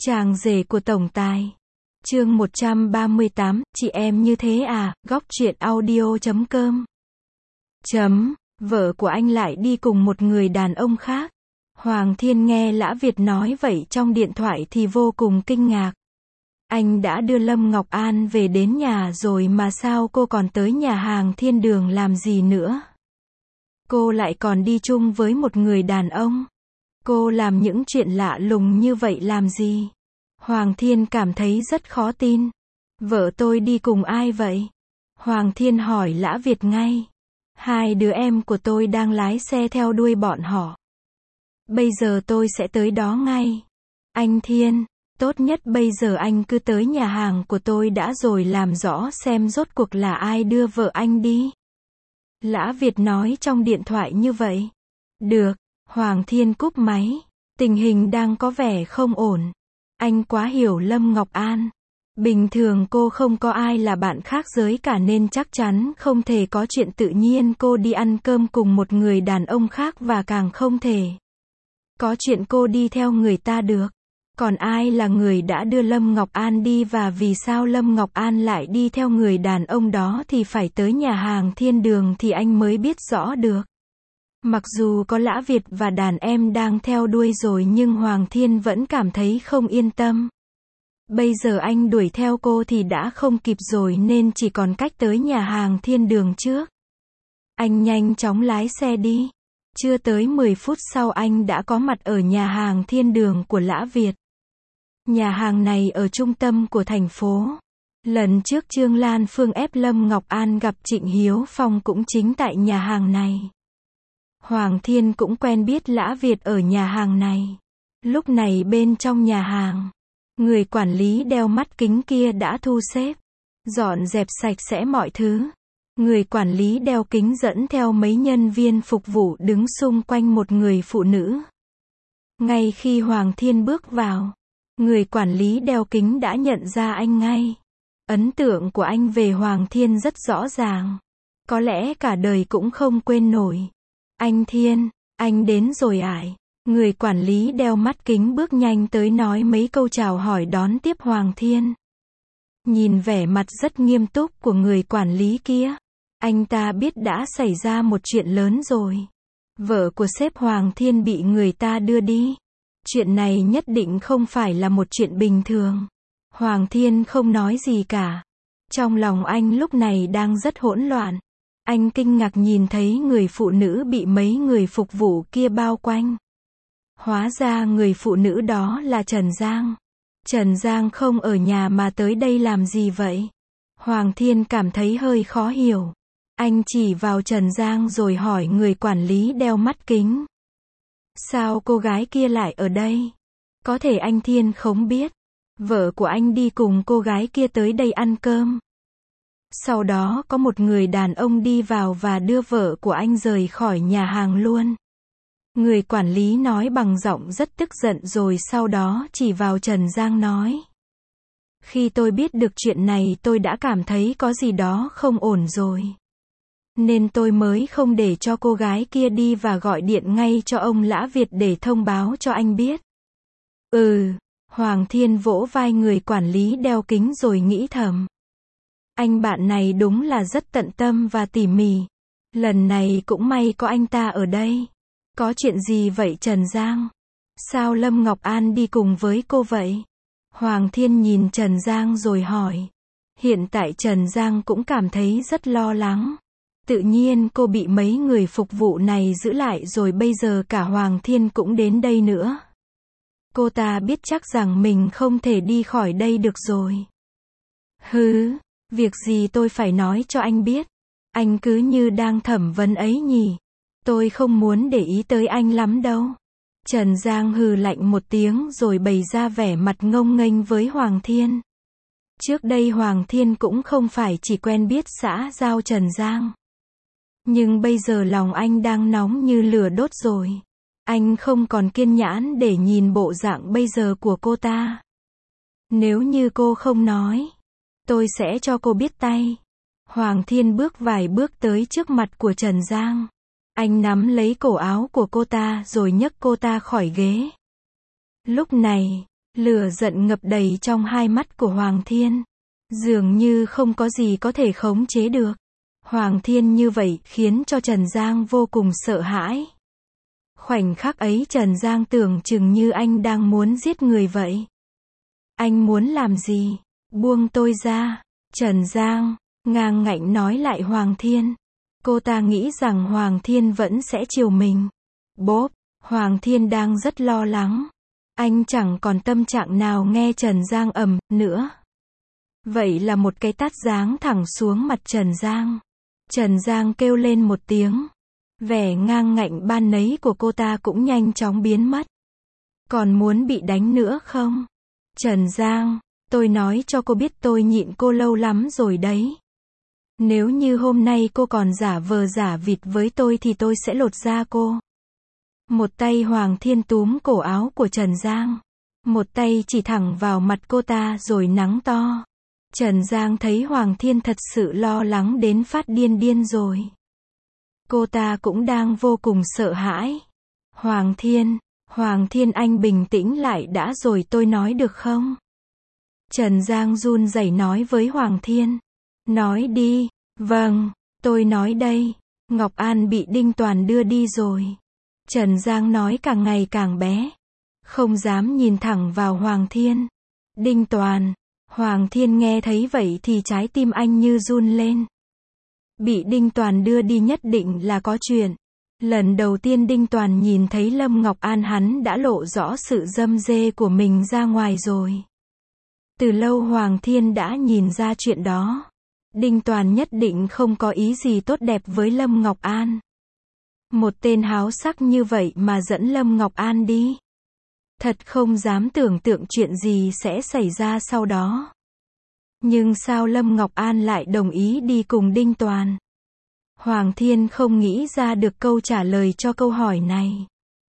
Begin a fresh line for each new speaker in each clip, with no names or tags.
Chàng rể của tổng tài. Chương 138, chị em như thế à, góc truyện audio.com. Vợ của anh lại đi cùng một người đàn ông khác. Hoàng Thiên nghe Lã Việt nói vậy trong điện thoại thì vô cùng kinh ngạc. Anh đã đưa Lâm Ngọc An về đến nhà rồi mà sao cô còn tới nhà hàng Thiên Đường làm gì nữa? Cô lại còn đi chung với một người đàn ông. Cô làm những chuyện lạ lùng như vậy làm gì? Hoàng Thiên cảm thấy rất khó tin. Vợ tôi đi cùng ai vậy? Hoàng Thiên hỏi Lã Việt ngay. Hai đứa em của tôi đang lái xe theo đuôi bọn họ. Bây giờ tôi sẽ tới đó ngay. Anh Thiên, tốt nhất bây giờ anh cứ tới nhà hàng của tôi đã rồi làm rõ xem rốt cuộc là ai đưa vợ anh đi. Lã Việt nói trong điện thoại như vậy. Được, Hoàng Thiên cúp máy. Tình hình đang có vẻ không ổn. Anh quá hiểu Lâm Ngọc An. Bình thường cô không có ai là bạn khác giới cả nên chắc chắn không thể có chuyện tự nhiên cô đi ăn cơm cùng một người đàn ông khác và càng không thể có chuyện cô đi theo người ta được. Còn ai là người đã đưa Lâm Ngọc An đi và vì sao Lâm Ngọc An lại đi theo người đàn ông đó thì phải tới nhà hàng Thiên Đường thì anh mới biết rõ được. Mặc dù có Lã Việt và đàn em đang theo đuôi rồi nhưng Hoàng Thiên vẫn cảm thấy không yên tâm. Bây giờ anh đuổi theo cô thì đã không kịp rồi nên chỉ còn cách tới nhà hàng Thiên Đường trước. Anh nhanh chóng lái xe đi. Chưa tới 10 phút sau anh đã có mặt ở nhà hàng Thiên Đường của Lã Việt. Nhà hàng này ở trung tâm của thành phố. Lần trước Trương Lan Phương ép Lâm Ngọc An gặp Trịnh Hiếu Phong cũng chính tại nhà hàng này. Hoàng Thiên cũng quen biết Lã Việt ở nhà hàng này. Lúc này bên trong nhà hàng, người quản lý đeo mắt kính kia đã thu xếp, dọn dẹp sạch sẽ mọi thứ. Người quản lý đeo kính dẫn theo mấy nhân viên phục vụ đứng xung quanh một người phụ nữ. Ngay khi Hoàng Thiên bước vào, người quản lý đeo kính đã nhận ra anh ngay. Ấn tượng của anh về Hoàng Thiên rất rõ ràng. Có lẽ cả đời cũng không quên nổi. Anh Thiên, anh đến rồi ải. Người quản lý đeo mắt kính bước nhanh tới nói mấy câu chào hỏi đón tiếp Hoàng Thiên. Nhìn vẻ mặt rất nghiêm túc của người quản lý kia, anh ta biết đã xảy ra một chuyện lớn rồi. Vợ của sếp Hoàng Thiên bị người ta đưa đi. Chuyện này nhất định không phải là một chuyện bình thường. Hoàng Thiên không nói gì cả. Trong lòng anh lúc này đang rất hỗn loạn. Anh kinh ngạc nhìn thấy người phụ nữ bị mấy người phục vụ kia bao quanh. Hóa ra người phụ nữ đó là Trần Giang. Trần Giang không ở nhà mà tới đây làm gì vậy? Hoàng Thiên cảm thấy hơi khó hiểu. Anh chỉ vào Trần Giang rồi hỏi người quản lý đeo mắt kính. Sao cô gái kia lại ở đây? Có thể anh Thiên không biết. Vợ của anh đi cùng cô gái kia tới đây ăn cơm. Sau đó có một người đàn ông đi vào và đưa vợ của anh rời khỏi nhà hàng luôn. Người quản lý nói bằng giọng rất tức giận rồi sau đó chỉ vào Trần Giang nói. Khi tôi biết được chuyện này tôi đã cảm thấy có gì đó không ổn rồi. Nên tôi mới không để cho cô gái kia đi và gọi điện ngay cho ông Lã Việt để thông báo cho anh biết. Hoàng Thiên vỗ vai người quản lý đeo kính rồi nghĩ thầm. Anh bạn này đúng là rất tận tâm và tỉ mỉ. Lần này cũng may có anh ta ở đây. Có chuyện gì vậy Trần Giang? Sao Lâm Ngọc An đi cùng với cô vậy? Hoàng Thiên nhìn Trần Giang rồi hỏi. Hiện tại Trần Giang cũng cảm thấy rất lo lắng. Tự nhiên cô bị mấy người phục vụ này giữ lại rồi bây giờ cả Hoàng Thiên cũng đến đây nữa. Cô ta biết chắc rằng mình không thể đi khỏi đây được rồi. Việc gì tôi phải nói cho anh biết. Anh cứ như đang thẩm vấn ấy nhỉ. Tôi không muốn để ý tới anh lắm đâu. Trần Giang hừ lạnh một tiếng rồi bày ra vẻ mặt ngông nghênh với Hoàng Thiên. Trước đây Hoàng Thiên cũng không phải chỉ quen biết xã giao Trần Giang. Nhưng bây giờ lòng anh đang nóng như lửa đốt rồi. Anh không còn kiên nhẫn để nhìn bộ dạng bây giờ của cô ta. Nếu như cô không nói, tôi sẽ cho cô biết tay. Hoàng Thiên bước vài bước tới trước mặt của Trần Giang. Anh nắm lấy cổ áo của cô ta rồi nhấc cô ta khỏi ghế. Lúc này, Lửa giận ngập đầy trong hai mắt của Hoàng Thiên. Dường như không có gì có thể khống chế được. Hoàng Thiên như vậy khiến cho Trần Giang vô cùng sợ hãi. Khoảnh khắc ấy Trần Giang tưởng chừng như anh đang muốn giết người vậy. Anh muốn làm gì? Buông tôi ra. Trần Giang ngang ngạnh nói lại Hoàng Thiên. Cô ta nghĩ rằng Hoàng Thiên vẫn sẽ chiều mình. Bốp, Hoàng Thiên đang rất lo lắng. Anh chẳng còn tâm trạng nào nghe Trần Giang ầm nữa. Vậy là một cái tát giáng thẳng xuống mặt Trần Giang. Trần Giang kêu lên một tiếng. Vẻ ngang ngạnh ban nấy của cô ta cũng nhanh chóng biến mất. Còn muốn bị đánh nữa không? Trần Giang, tôi nói cho cô biết tôi nhịn cô lâu lắm rồi đấy. Nếu như hôm nay cô còn giả vờ giả vịt với tôi thì tôi sẽ lột da cô. Một tay Hoàng Thiên túm cổ áo của Trần Giang. Một tay chỉ thẳng vào mặt cô ta rồi nắng to. Trần Giang thấy Hoàng Thiên thật sự lo lắng đến phát điên rồi. Cô ta cũng đang vô cùng sợ hãi. Hoàng Thiên anh bình tĩnh lại đã rồi tôi nói được không? Trần Giang run rẩy nói với Hoàng Thiên. Nói đi. Vâng, tôi nói đây. Ngọc An bị Đinh Toàn đưa đi rồi. Trần Giang nói càng ngày càng bé. Không dám nhìn thẳng vào Hoàng Thiên. Đinh Toàn. Hoàng Thiên nghe thấy vậy thì trái tim anh như run lên. Bị Đinh Toàn đưa đi nhất định là có chuyện. Lần đầu tiên Đinh Toàn nhìn thấy Lâm Ngọc An hắn đã lộ rõ sự dâm dê của mình ra ngoài rồi. Từ lâu Hoàng Thiên đã nhìn ra chuyện đó. Đinh Toàn nhất định không có ý gì tốt đẹp với Lâm Ngọc An. Một tên háo sắc như vậy mà dẫn Lâm Ngọc An đi. Thật không dám tưởng tượng chuyện gì sẽ xảy ra sau đó. Nhưng sao Lâm Ngọc An lại đồng ý đi cùng Đinh Toàn? Hoàng Thiên không nghĩ ra được câu trả lời cho câu hỏi này.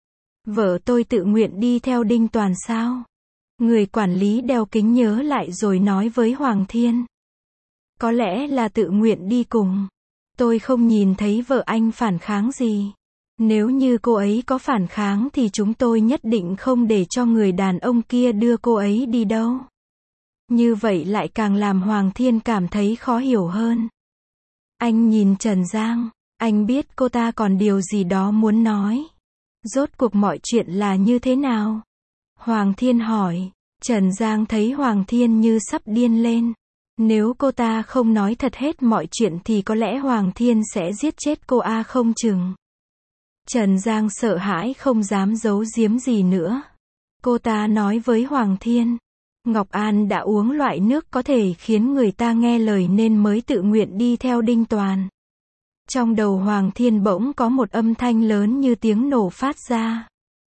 Vợ tôi tự nguyện đi theo Đinh Toàn sao? Người quản lý đeo kính nhớ lại rồi nói với Hoàng Thiên. Có lẽ là tự nguyện đi cùng. Tôi không nhìn thấy vợ anh phản kháng gì. Nếu như cô ấy có phản kháng thì chúng tôi nhất định không để cho người đàn ông kia đưa cô ấy đi đâu. Như vậy lại càng làm Hoàng Thiên cảm thấy khó hiểu hơn. Anh nhìn Trần Giang, anh biết cô ta còn điều gì đó muốn nói. Rốt cuộc mọi chuyện là như thế nào? Hoàng Thiên hỏi. Trần Giang thấy Hoàng Thiên như sắp điên lên. Nếu cô ta không nói thật hết mọi chuyện thì có lẽ Hoàng Thiên sẽ giết chết cô không chừng. Trần Giang sợ hãi không dám giấu giếm gì nữa. Cô ta nói với Hoàng Thiên. Ngọc An đã uống loại nước có thể khiến người ta nghe lời nên mới tự nguyện đi theo Đinh Toàn. Trong đầu Hoàng Thiên bỗng có một âm thanh lớn như tiếng nổ phát ra.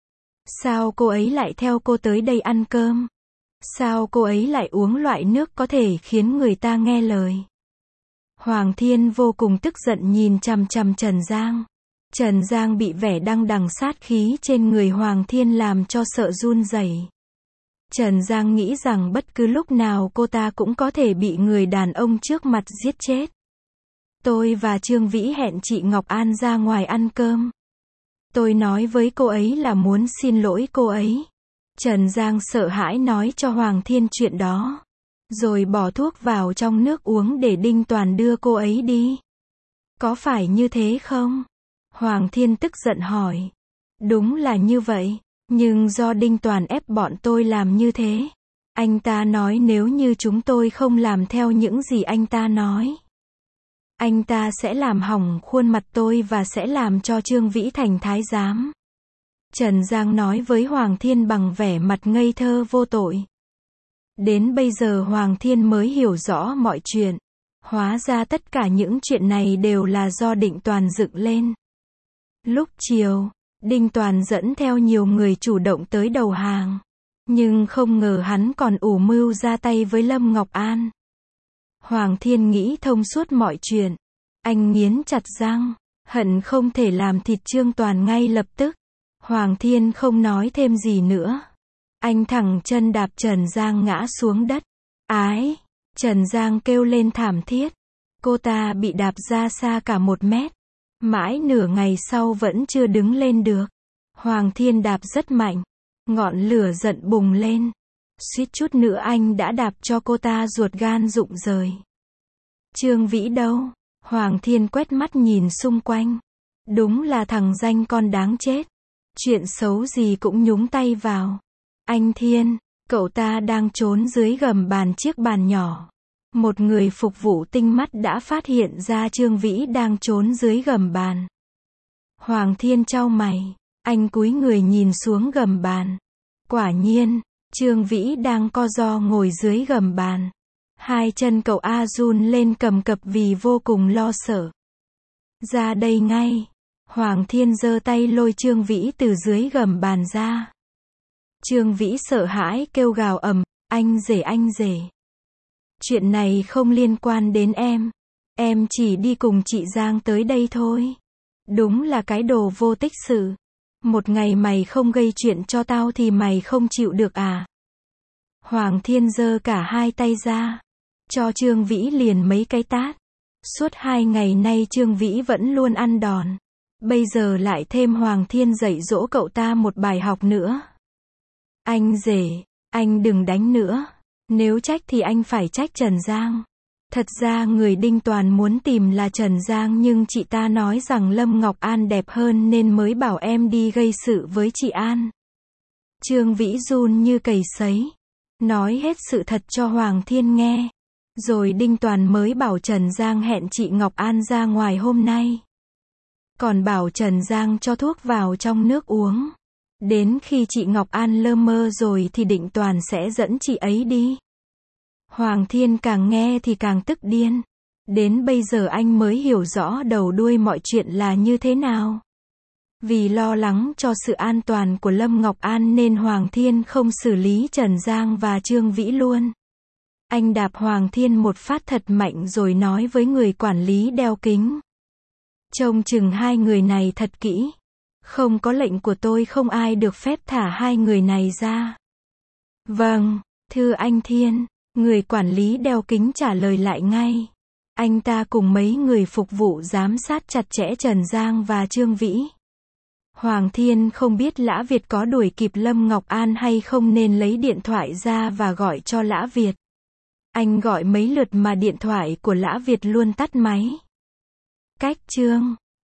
Sao cô ấy lại theo cô tới đây ăn cơm? Sao cô ấy lại uống loại nước có thể khiến người ta nghe lời? Hoàng Thiên vô cùng tức giận nhìn chằm chằm Trần Giang. Trần Giang bị vẻ đằng đằng sát khí trên người Hoàng Thiên làm cho sợ run rẩy. Trần Giang nghĩ rằng bất cứ lúc nào cô ta cũng có thể bị người đàn ông trước mặt giết chết. Tôi và Trương Vĩ hẹn chị Ngọc An ra ngoài ăn cơm. Tôi nói với cô ấy là muốn xin lỗi cô ấy. Trần Giang sợ hãi nói cho Hoàng Thiên chuyện đó. Rồi bỏ thuốc vào trong nước uống để Đinh Toàn đưa cô ấy đi. Có phải như thế không? Hoàng Thiên tức giận hỏi. Đúng là như vậy. Nhưng do Đinh Toàn ép bọn tôi làm như thế. Anh ta nói nếu như chúng tôi không làm theo những gì anh ta nói, anh ta sẽ làm hỏng khuôn mặt tôi và sẽ làm cho Trương Vĩ thành thái giám. Trần Giang nói với Hoàng Thiên bằng vẻ mặt ngây thơ vô tội. Đến bây giờ Hoàng Thiên mới hiểu rõ mọi chuyện. Hóa ra tất cả những chuyện này đều là do Đinh Toàn dựng lên. Lúc chiều, Đinh Toàn dẫn theo nhiều người chủ động tới đầu hàng. Nhưng không ngờ hắn còn ủ mưu ra tay với Lâm Ngọc An. Hoàng Thiên nghĩ thông suốt mọi chuyện. Anh nghiến chặt răng, hận không thể làm thịt Trương Toàn ngay lập tức. Hoàng Thiên không nói thêm gì nữa. Anh thẳng chân đạp Trần Giang ngã xuống đất. Ái! Trần Giang kêu lên thảm thiết. Cô ta bị đạp ra xa cả 1 mét. Mãi nửa ngày sau vẫn chưa đứng lên được. Hoàng Thiên đạp rất mạnh. Ngọn lửa giận bùng lên. Suýt chút nữa anh đã đạp cho cô ta ruột gan rụng rời. Trương Vĩ đâu? Hoàng Thiên quét mắt nhìn xung quanh. Đúng là thằng danh con đáng chết. Chuyện xấu gì cũng nhúng tay vào. Anh Thiên, cậu ta đang trốn dưới gầm bàn chiếc bàn nhỏ. Một người phục vụ tinh mắt đã phát hiện ra Trương Vĩ đang trốn dưới gầm bàn. Hoàng Thiên chau mày, anh cúi người nhìn xuống gầm bàn. Quả nhiên, Trương Vĩ đang co ro ngồi dưới gầm bàn. Hai chân cậu A run lên cầm cập vì vô cùng lo sợ. Ra đây ngay. Hoàng Thiên giơ tay lôi Trương Vĩ từ dưới gầm bàn ra. Trương Vĩ sợ hãi kêu gào ầm, anh rể. Chuyện này không liên quan đến em chỉ đi cùng chị Giang tới đây thôi. Đúng là cái đồ vô tích sự. Một ngày mày không gây chuyện cho tao thì mày không chịu được à? Hoàng Thiên giơ cả hai tay ra, cho Trương Vĩ liền mấy cái tát. Suốt 2 ngày nay Trương Vĩ vẫn luôn ăn đòn. Bây giờ lại thêm Hoàng Thiên dạy dỗ cậu ta một bài học nữa. Anh rể, anh đừng đánh nữa. Nếu trách thì anh phải trách Trần Giang. Thật ra người Đinh Toàn muốn tìm là Trần Giang nhưng chị ta nói rằng Lâm Ngọc An đẹp hơn nên mới bảo em đi gây sự với chị An. Trương Vĩ run như cầy sấy. Nói hết sự thật cho Hoàng Thiên nghe. Rồi Đinh Toàn mới bảo Trần Giang hẹn chị Ngọc An ra ngoài hôm nay. Còn bảo Trần Giang cho thuốc vào trong nước uống. Đến khi chị Ngọc An lơ mơ rồi thì Định Toàn sẽ dẫn chị ấy đi. Hoàng Thiên càng nghe thì càng tức điên. Đến bây giờ anh mới hiểu rõ đầu đuôi mọi chuyện là như thế nào. Vì lo lắng cho sự an toàn của Lâm Ngọc An nên Hoàng Thiên không xử lý Trần Giang và Trương Vĩ luôn. Anh đạp Hoàng Thiên một phát thật mạnh rồi nói với người quản lý đeo kính. Trông chừng hai người này thật kỹ. Không có lệnh của tôi không ai được phép thả hai người này ra. Vâng, thưa anh Thiên. Người quản lý đeo kính trả lời lại ngay. Anh ta cùng mấy người phục vụ giám sát chặt chẽ Trần Giang và Trương Vĩ. Hoàng Thiên không biết Lã Việt có đuổi kịp Lâm Ngọc An hay không nên lấy điện thoại ra và gọi cho Lã Việt. Anh gọi mấy lượt mà điện thoại của Lã Việt luôn tắt máy. Cách chương